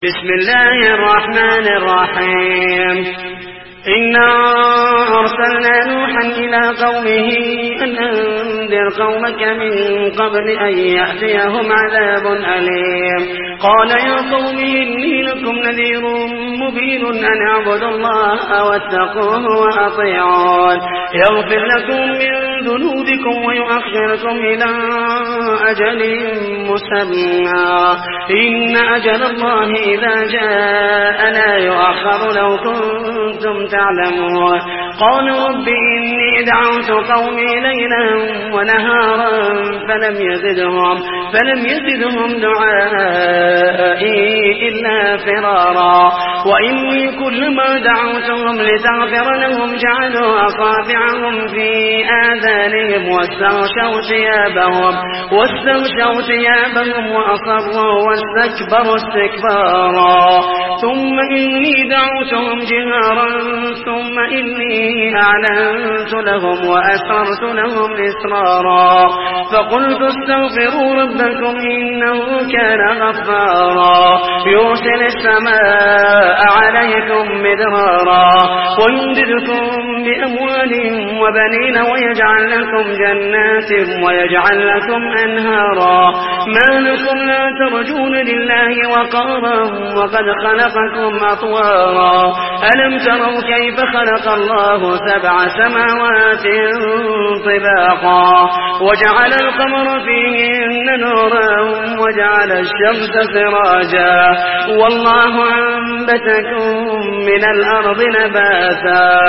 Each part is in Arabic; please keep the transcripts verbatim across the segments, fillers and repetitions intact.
بسم الله الرحمن الرحيم إنا أرسلنا نوحا إلى قومه أن أنذر قومك من قبل أن يأتيهم عذاب أليم قال يا قوم إني لكم نذير مبين أن اعبدوا الله واتقوه وأطيعون يغفر لكم من ذنوبكم ويؤخركم إلى أجل مسمى إن أجل الله إذا جاء لا يؤخر لو كنتم تعلمون قالوا رب إني دعوت قومي ليلا ونهارا فلم يزدهم فلم يزدهم دعائي إلا فرارا وإني كلما دعوتهم لتغفر لهم جعلوا أصابعهم في آذانهم واستغشوا ثيابهم واستغشوا ثيابهم وأصروا واستكبروا استكبارا ثم إني دعوتهم جهارا ثم إني أعلنت لهم وأسررت لهم إسرارا فقلت استغفروا ربكم إنه كان غفارا يرسل السماء عليكم مدرارا ويمددكم بأموال وبنين ويجعل لكم جنات ويجعل لكم أنهارا ما لكم لا ترجون لله وقارا وقد خلقكم أطوارا ألم تروا كيف خلق الله سبع سماوات طباقا وجعل القمر فيهن نورا وجعل الشمس سراجا والله أنبتكم من الأرض نباتا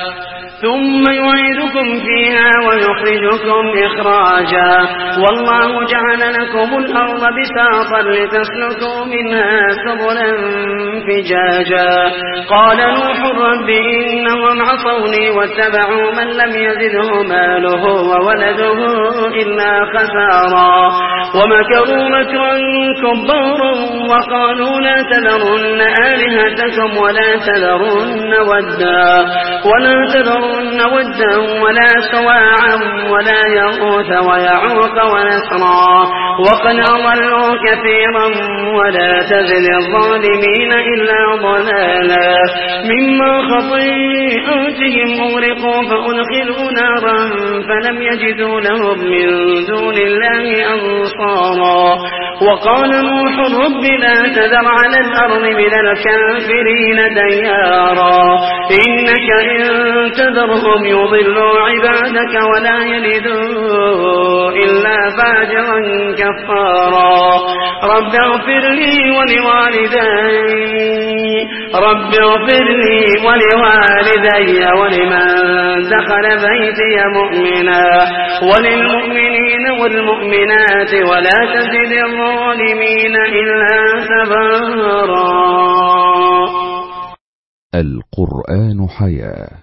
ثم يعيدكم فيها ويخرجكم إخراجا والله جعل لكم الأرض بساطا لتسلكوا منها سبلا فجاجا قال نوح رب إنهم عصوني واتبعوا من لم يزده ماله وولده إلا خسارا ومكروا مكرا كبارا وقالوا لا تذرن آلهتكم ولا تذرن ودا ولا تذرن ودا ولا سواعا ولا يغوث ويعوق ونسرا وقد أضلوا كثيرا ولا تزد الظالمين إلا ضلالا مما خطيئاتهم أغرقوا فأدخلوا نارا فلم يجدوا لهم من دون الله أنصارا وقال نوح رب لا تذر على الأرض من الكافرين ديارا إنك إن تذرهم يضلوا عبادك ولا يلدوا إلا فاجرا كفارا رب اغفر لي ولوالدي رب اغفر لي ولوالدي ولمن دخل بيتي مؤمنا وللمؤمنين والمؤمنات ولا تزد الظالمين إلا تبارا. القرآن حياة.